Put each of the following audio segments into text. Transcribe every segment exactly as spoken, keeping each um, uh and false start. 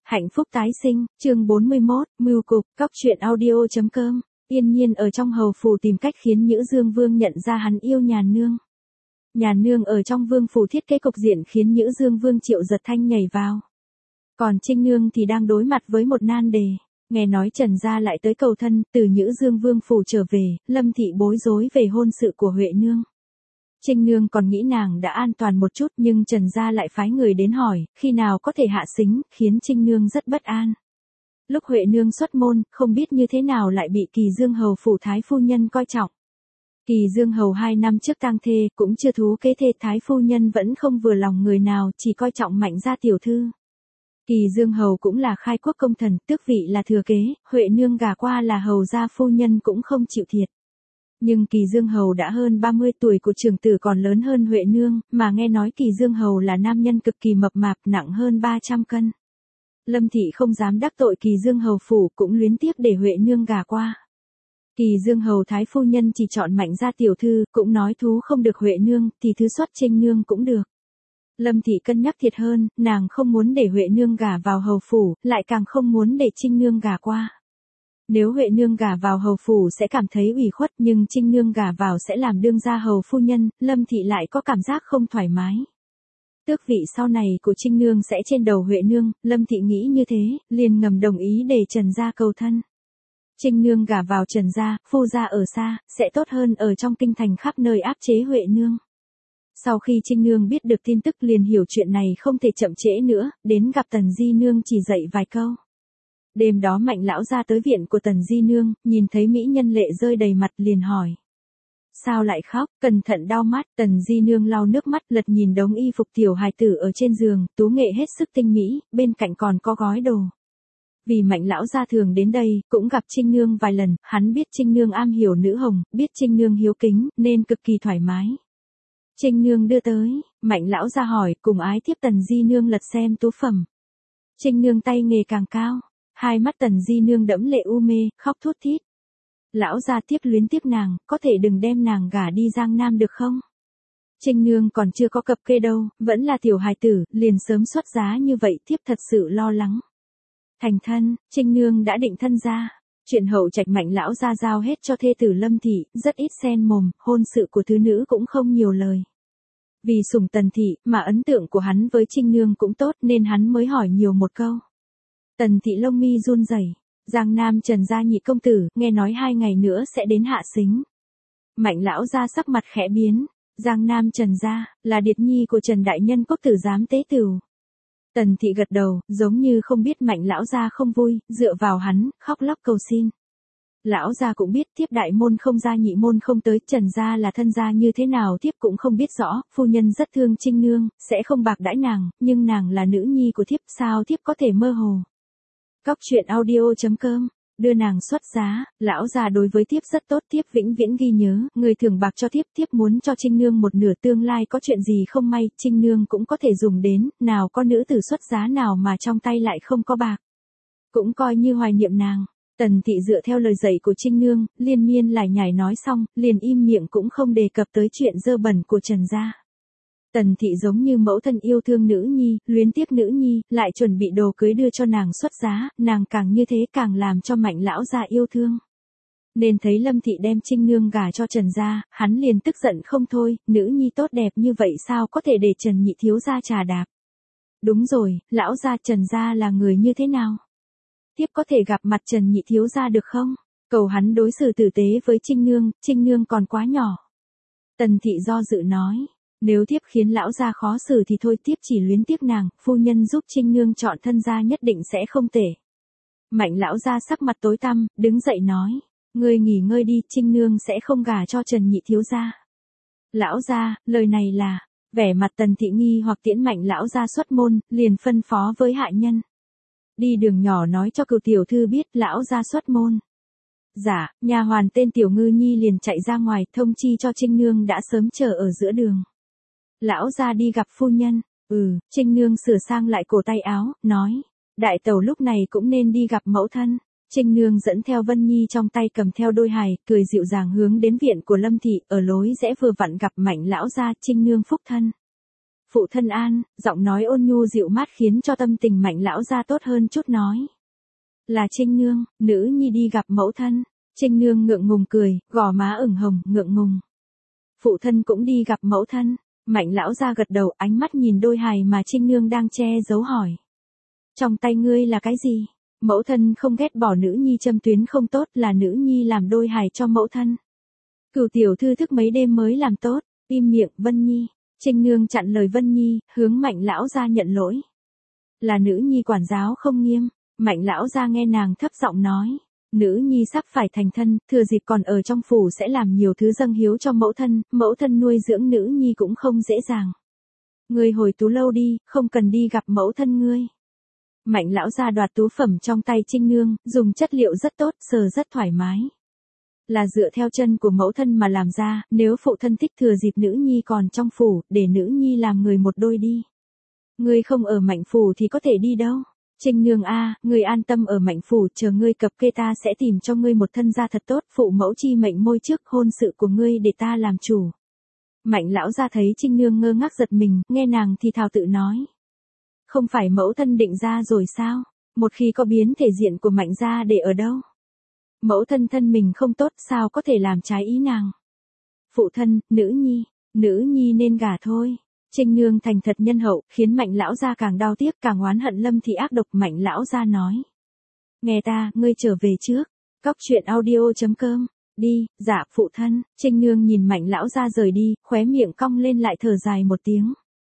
Hạnh phúc tái sinh, chương bốn mươi mốt, mưu cục, cóc truyện audio.com. Yên Nhiên ở trong hầu phủ tìm cách khiến Nhữ Dương Vương nhận ra hắn yêu Nhàn Nương. Nhàn Nương ở trong vương phủ thiết kế cục diện khiến Nhữ Dương Vương Triệu Giật Thanh nhảy vào. Còn Trinh Nương thì đang đối mặt với một nan đề. Nghe nói Trần gia lại tới cầu thân, từ Nhữ Dương Vương phủ trở về, Lâm thị bối rối về hôn sự của Huệ Nương. Trinh Nương còn nghĩ nàng đã an toàn một chút, nhưng Trần gia lại phái người đến hỏi, khi nào có thể hạ sính, khiến Trinh Nương rất bất an. Lúc Huệ Nương xuất môn, không biết như thế nào lại bị Kỳ Dương hầu phủ thái phu nhân coi trọng. Kỳ Dương hầu hai năm trước tang thê, cũng chưa thú kế thê, thái phu nhân vẫn không vừa lòng người nào, chỉ coi trọng Mạnh gia tiểu thư. Kỳ Dương hầu cũng là khai quốc công thần, tước vị là thừa kế, Huệ Nương gả qua là hầu gia phu nhân cũng không chịu thiệt. Nhưng Kỳ Dương hầu đã hơn ba mươi tuổi, của trưởng tử còn lớn hơn Huệ Nương, mà nghe nói Kỳ Dương hầu là nam nhân cực kỳ mập mạp, nặng hơn ba trăm cân. Lâm thị không dám đắc tội Kỳ Dương hầu phủ, cũng luyến tiếc để Huệ Nương gả qua. Kỳ Dương hầu thái phu nhân chỉ chọn Mạnh gia tiểu thư, cũng nói thú không được Huệ Nương, thì thứ xuất Trinh Nương cũng được. Lâm thị cân nhắc thiệt hơn, nàng không muốn để Huệ Nương gả vào hầu phủ, lại càng không muốn để Trinh Nương gả qua. Nếu Huệ Nương gả vào hầu phủ sẽ cảm thấy ủy khuất, nhưng Trinh Nương gả vào sẽ làm đương gia hầu phu nhân, Lâm thị lại có cảm giác không thoải mái. Tước vị sau này của Trinh Nương sẽ trên đầu Huệ Nương, Lâm thị nghĩ như thế, liền ngầm đồng ý để Trần gia cầu thân. Trinh Nương gả vào Trần gia, phu gia ở xa, sẽ tốt hơn ở trong kinh thành khắp nơi áp chế Huệ Nương. Sau khi Trinh Nương biết được tin tức liền hiểu chuyện này không thể chậm trễ nữa, đến gặp Tần Di Nương chỉ dạy vài câu. Đêm đó Mạnh lão ra tới viện của Tần Di Nương, nhìn thấy mỹ nhân lệ rơi đầy mặt liền hỏi. Sao lại khóc, cẩn thận đau mắt, Tần Di Nương lau nước mắt lật nhìn đống y phục tiểu hài tử ở trên giường, tú nghệ hết sức tinh mỹ, bên cạnh còn có gói đồ. Vì Mạnh lão gia thường đến đây, cũng gặp Trinh Nương vài lần, hắn biết Trinh Nương am hiểu nữ hồng, biết Trinh Nương hiếu kính, nên cực kỳ thoải mái. Trinh Nương đưa tới, Mạnh lão gia hỏi, cùng ái tiếp Tần Di Nương lật xem tú phẩm. Trinh Nương tay nghề càng cao. Hai mắt Tần Di Nương đẫm lệ u mê, khóc thút thít. Lão gia tiếp luyến tiếc nàng, có thể đừng đem nàng gả đi Giang Nam được không? Trinh Nương còn chưa có cập kê đâu, vẫn là tiểu hài tử, liền sớm xuất giá như vậy, tiếp thật sự lo lắng. Thành thân, Trinh Nương đã định thân ra. Chuyện hậu trạch Mạnh lão gia giao hết cho thê tử Lâm thị, rất ít xen mồm, hôn sự của thứ nữ cũng không nhiều lời. Vì sủng Tần thị, mà ấn tượng của hắn với Trinh Nương cũng tốt nên hắn mới hỏi nhiều một câu. Tần thị lông mi run rẩy, Giang Nam Trần gia nhị công tử, nghe nói hai ngày nữa sẽ đến hạ sính. Mạnh lão gia sắc mặt khẽ biến, Giang Nam Trần gia, là điệt nhi của Trần đại nhân quốc tử giám tế tửu. Tần thị gật đầu, giống như không biết Mạnh lão gia không vui, dựa vào hắn, khóc lóc cầu xin. Lão gia cũng biết thiếp đại môn không ra nhị môn không tới, Trần gia là thân gia như thế nào thiếp cũng không biết rõ, phu nhân rất thương Trinh Nương, sẽ không bạc đãi nàng, nhưng nàng là nữ nhi của thiếp, sao thiếp có thể mơ hồ. Cóc truyện audio.com, đưa nàng xuất giá, lão già đối với thiếp rất tốt, thiếp vĩnh viễn ghi nhớ, người thường bạc cho thiếp, thiếp muốn cho Trinh Nương một nửa, tương lai có chuyện gì không may, Trinh Nương cũng có thể dùng đến, nào có nữ tử xuất giá nào mà trong tay lại không có bạc. Cũng coi như hoài niệm nàng. Tần thị dựa theo lời dạy của Trinh Nương, liên miên lải nhải nói xong, liền im miệng cũng không đề cập tới chuyện dơ bẩn của Trần gia. Tần thị giống như mẫu thân yêu thương nữ nhi, luyến tiếc nữ nhi, lại chuẩn bị đồ cưới đưa cho nàng xuất giá, nàng càng như thế càng làm cho Mạnh lão gia yêu thương. Nên thấy Lâm thị đem Trinh Nương gả cho Trần gia, hắn liền tức giận không thôi, nữ nhi tốt đẹp như vậy sao có thể để Trần nhị thiếu gia trà đạp. Đúng rồi, lão gia Trần gia là người như thế nào? Tiếp có thể gặp mặt Trần nhị thiếu gia được không? Cầu hắn đối xử tử tế với Trinh Nương, Trinh Nương còn quá nhỏ. Tần thị do dự nói. Nếu thiếp khiến lão gia khó xử thì thôi, thiếp chỉ luyến tiếc nàng, phu nhân giúp Trinh Nương chọn thân gia nhất định sẽ không tệ. Mạnh lão gia sắc mặt tối tăm, đứng dậy nói, ngươi nghỉ ngơi đi, Trinh Nương sẽ không gả cho Trần nhị thiếu gia. Lão gia, lời này là, vẻ mặt Tần thị nghi hoặc tiễn Mạnh lão gia xuất môn, liền phân phó với hạ nhân. Đi đường nhỏ nói cho cửu tiểu thư biết lão gia xuất môn. Dạ, nhà hoàn tên Tiểu Ngư Nhi liền chạy ra ngoài, thông chi cho Trinh Nương đã sớm chờ ở giữa đường. Lão gia đi gặp phu nhân, ừ, Trinh Nương sửa sang lại cổ tay áo, nói, đại tẩu lúc này cũng nên đi gặp mẫu thân. Trinh Nương dẫn theo Vân Nhi trong tay cầm theo đôi hài, cười dịu dàng hướng đến viện của Lâm thị, ở lối rẽ vừa vặn gặp Mạnh lão gia, Trinh Nương phúc thân. Phụ thân an, giọng nói ôn nhu dịu mát khiến cho tâm tình Mạnh lão gia tốt hơn chút nói. Là Trinh Nương, nữ nhi đi gặp mẫu thân. Trinh Nương ngượng ngùng cười, gò má ửng hồng, ngượng ngùng. Phụ thân cũng đi gặp mẫu thân. Mạnh lão gia gật đầu, ánh mắt nhìn đôi hài mà Trinh Nương đang che giấu hỏi. Trong tay ngươi là cái gì? Mẫu thân không ghét bỏ nữ nhi châm tuyến không tốt, là nữ nhi làm đôi hài cho mẫu thân. Cửu tiểu thư thức mấy đêm mới làm tốt, im miệng Vân Nhi. Trinh Nương chặn lời Vân Nhi, hướng Mạnh lão gia nhận lỗi. Là nữ nhi quản giáo không nghiêm. Mạnh lão gia nghe nàng thấp giọng nói. Nữ nhi sắp phải thành thân, thừa dịp còn ở trong phủ sẽ làm nhiều thứ dâng hiếu cho mẫu thân, mẫu thân nuôi dưỡng nữ nhi cũng không dễ dàng. Ngươi hồi tú lâu đi, không cần đi gặp mẫu thân ngươi. Mạnh lão gia đoạt tú phẩm trong tay Trinh Nương, dùng chất liệu rất tốt, sờ rất thoải mái. Là dựa theo chân của mẫu thân mà làm ra, nếu phụ thân thích thừa dịp nữ nhi còn trong phủ, để nữ nhi làm người một đôi đi. Ngươi không ở Mạnh phủ thì có thể đi đâu. Trinh Nương a, à, ngươi an tâm ở Mạnh phủ, chờ ngươi cập kê ta sẽ tìm cho ngươi một thân gia thật tốt, phụ mẫu chi mệnh môi trước hôn sự của ngươi để ta làm chủ. Mạnh lão gia thấy Trinh Nương ngơ ngác giật mình, nghe nàng thì thào tự nói. Không phải mẫu thân định ra rồi sao? Một khi có biến thể diện của Mạnh gia để ở đâu? Mẫu thân thân mình không tốt sao có thể làm trái ý nàng? Phụ thân, nữ nhi, nữ nhi nên gả thôi. Trinh Nương thành thật nhân hậu, khiến Mạnh lão gia càng đau tiếc, càng oán hận Lâm Thị ác độc. Mạnh lão gia nói. Nghe ta, ngươi trở về trước. Cóc truyện audio chấm com. Đi, dạ, phụ thân. Trinh Nương nhìn Mạnh lão gia rời đi, khóe miệng cong lên lại thở dài một tiếng.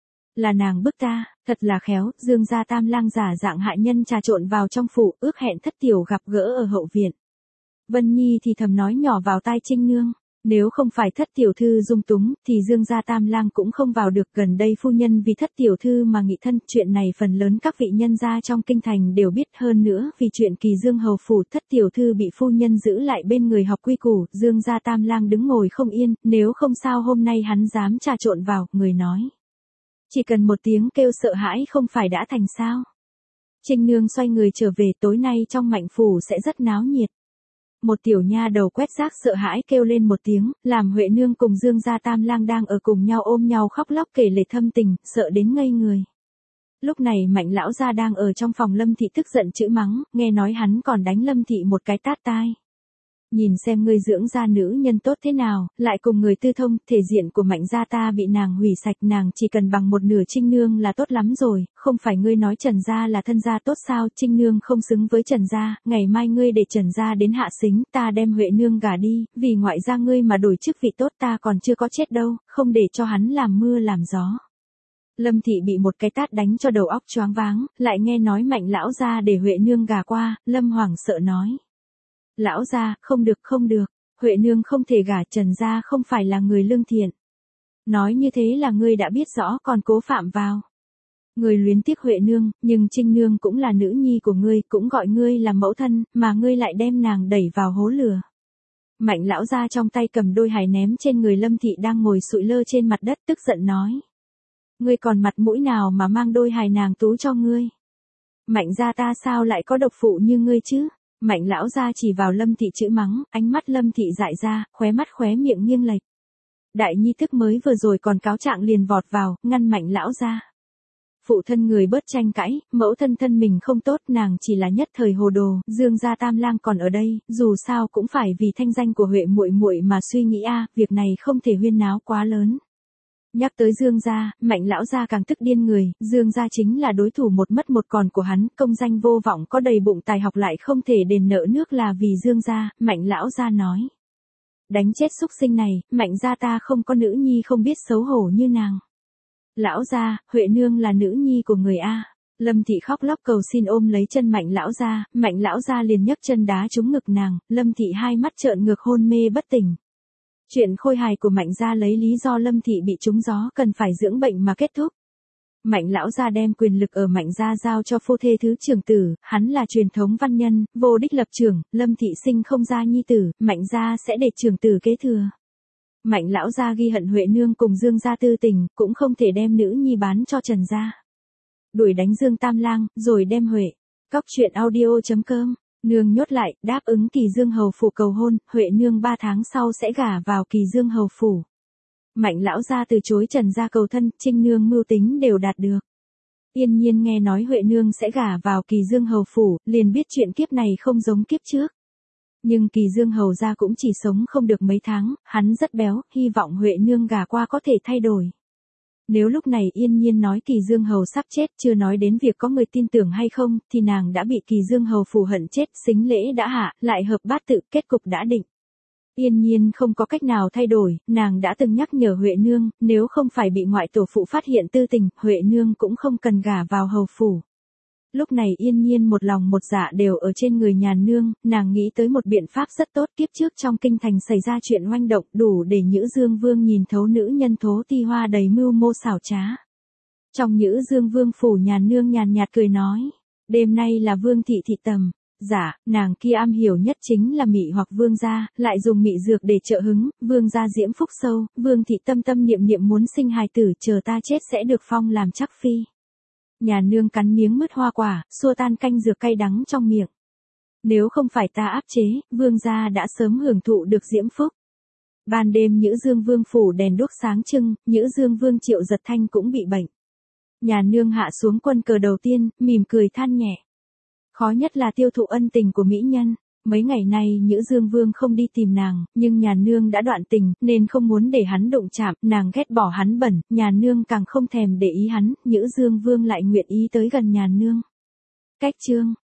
Là nàng bức ta, thật là khéo, Dương gia tam lang giả dạng hại nhân trà trộn vào trong phủ, ước hẹn thất tiểu gặp gỡ ở hậu viện. Vân Nhi thì thầm nói nhỏ vào tai Trinh Nương. Nếu không phải thất tiểu thư dung túng, thì Dương gia tam lang cũng không vào được. Gần đây phu nhân vì thất tiểu thư mà nghị thân, chuyện này phần lớn các vị nhân gia trong kinh thành đều biết. Hơn nữa, vì chuyện Kỳ Dương hầu phủ, thất tiểu thư bị phu nhân giữ lại bên người học quy củ, Dương gia tam lang đứng ngồi không yên, nếu không sao hôm nay hắn dám trà trộn vào, người nói. Chỉ cần một tiếng kêu sợ hãi không phải đã thành sao. Trinh Nương xoay người trở về, tối nay trong Mạnh phủ sẽ rất náo nhiệt. Một tiểu nha đầu quét rác sợ hãi kêu lên một tiếng, làm Huệ Nương cùng Dương gia tam lang đang ở cùng nhau ôm nhau khóc lóc kể lể thâm tình, sợ đến ngây người. Lúc này Mạnh lão gia đang ở trong phòng Lâm Thị tức giận chữ mắng, nghe nói hắn còn đánh Lâm Thị một cái tát tai. Nhìn xem ngươi dưỡng ra nữ nhân tốt thế nào, lại cùng người tư thông, thể diện của Mạnh gia ta bị nàng hủy sạch, nàng chỉ cần bằng một nửa Trinh Nương là tốt lắm rồi, không phải ngươi nói Trần gia là thân gia tốt sao? Trinh Nương không xứng với Trần gia, ngày mai ngươi để Trần gia đến hạ xính, ta đem Huệ Nương gả đi, vì ngoại gia ngươi mà đổi chức vị tốt, ta còn chưa có chết đâu, không để cho hắn làm mưa làm gió. Lâm Thị bị một cái tát đánh cho đầu óc choáng váng, lại nghe nói Mạnh lão gia để Huệ Nương gả qua, Lâm hoảng sợ nói. Lão gia, không được không được, Huệ Nương không thể gả, Trần gia không phải là người lương thiện. Nói như thế là ngươi đã biết rõ còn cố phạm vào. Ngươi luyến tiếc Huệ Nương, nhưng Trinh Nương cũng là nữ nhi của ngươi, cũng gọi ngươi là mẫu thân, mà ngươi lại đem nàng đẩy vào hố lửa. Mạnh lão gia trong tay cầm đôi hài ném trên người Lâm Thị đang ngồi sụi lơ trên mặt đất, tức giận nói. Ngươi còn mặt mũi nào mà mang đôi hài nàng tú cho ngươi? Mạnh gia ta sao lại có độc phụ như ngươi chứ? Mạnh lão gia chỉ vào Lâm Thị chữ mắng, ánh mắt Lâm Thị dại ra, khóe mắt khóe miệng nghiêng lệch. Đại nhi thức mới vừa rồi còn cáo trạng liền vọt vào, ngăn Mạnh lão gia. Phụ thân người bớt tranh cãi, mẫu thân thân mình không tốt, nàng chỉ là nhất thời hồ đồ, Dương gia tam lang còn ở đây, dù sao cũng phải vì thanh danh của Huệ muội muội mà suy nghĩ a, việc này không thể huyên náo quá lớn. Nhắc tới Dương gia, Mạnh lão gia càng tức điên người, Dương gia chính là đối thủ một mất một còn của hắn, công danh vô vọng, có đầy bụng tài học lại không thể đền nợ nước là vì Dương gia. Mạnh lão gia nói. Đánh chết súc sinh này, Mạnh gia ta không có nữ nhi không biết xấu hổ như nàng. Lão gia, Huệ Nương là nữ nhi của người a. Lâm Thị khóc lóc cầu xin ôm lấy chân Mạnh lão gia, Mạnh lão gia liền nhấc chân đá trúng ngực nàng, Lâm Thị hai mắt trợn ngược hôn mê bất tỉnh. Chuyện khôi hài của Mạnh gia lấy lý do Lâm Thị bị trúng gió cần phải dưỡng bệnh mà kết thúc. Mạnh lão gia đem quyền lực ở Mạnh gia giao cho phu thê thứ trưởng tử, hắn là truyền thống văn nhân, vô đích lập trưởng, Lâm Thị sinh không ra nhi tử, Mạnh gia sẽ để trưởng tử kế thừa. Mạnh lão gia ghi hận Huệ Nương cùng Dương gia tư tình, cũng không thể đem nữ nhi bán cho Trần gia. Đuổi đánh Dương tam lang, rồi đem Huệ. Cóc truyện audio chấm com. Nương nhốt lại, đáp ứng Kỳ Dương hầu phủ cầu hôn, Huệ Nương ba tháng sau sẽ gả vào Kỳ Dương hầu phủ. Mạnh lão gia từ chối Trần gia cầu thân, Trinh nương mưu tính đều đạt được. Yên Nhiên nghe nói Huệ nương sẽ gả vào Kỳ Dương hầu phủ, liền biết chuyện kiếp này không giống kiếp trước. Nhưng Kỳ Dương hầu gia cũng chỉ sống không được mấy tháng, hắn rất béo, hy vọng Huệ nương gả qua có thể thay đổi. Nếu lúc này Yên Nhiên nói Kỳ Dương hầu sắp chết, chưa nói đến việc có người tin tưởng hay không, thì nàng đã bị Kỳ Dương hầu phủ hận chết, xính lễ đã hạ, lại hợp bát tự, kết cục đã định. Yên Nhiên không có cách nào thay đổi, nàng đã từng nhắc nhở Huệ nương, nếu không phải bị ngoại tổ phụ phát hiện tư tình, Huệ nương cũng không cần gả vào hầu phủ. Lúc này Yên Nhiên một lòng một dạ đều ở trên người Nhàn nương, nàng nghĩ tới một biện pháp rất tốt. Kiếp trước trong kinh thành xảy ra chuyện oanh động đủ để Nhữ Dương Vương nhìn thấu nữ nhân Thố Ti Hoa đầy mưu mô xảo trá. Trong Nhữ Dương Vương phủ Nhàn nương nhàn nhạt cười nói, đêm nay là Vương thị thị tầm. Dạ, nàng kia am hiểu nhất chính là mị hoặc vương gia, lại dùng mị dược để trợ hứng, vương gia diễm phúc sâu, Vương thị tâm tâm niệm niệm muốn sinh hài tử, chờ ta chết sẽ được phong làm chắc phi. Nhà nương cắn miếng mứt hoa quả, xua tan canh dược cay đắng trong miệng. Nếu không phải ta áp chế, vương gia đã sớm hưởng thụ được diễm phúc. Ban đêm Nhữ Dương Vương phủ đèn đuốc sáng trưng, Nhữ Dương Vương Triệu Giật Thanh cũng bị bệnh. Nhà nương hạ xuống quân cờ đầu tiên, mỉm cười than nhẹ. Khó nhất là tiêu thụ ân tình của mỹ nhân. Mấy ngày nay Nhữ Dương Vương không đi tìm nàng, nhưng nhà nương đã đoạn tình, nên không muốn để hắn đụng chạm, nàng ghét bỏ hắn bẩn, nhà nương càng không thèm để ý hắn, Nhữ Dương Vương lại nguyện ý tới gần nhà nương. Cách chương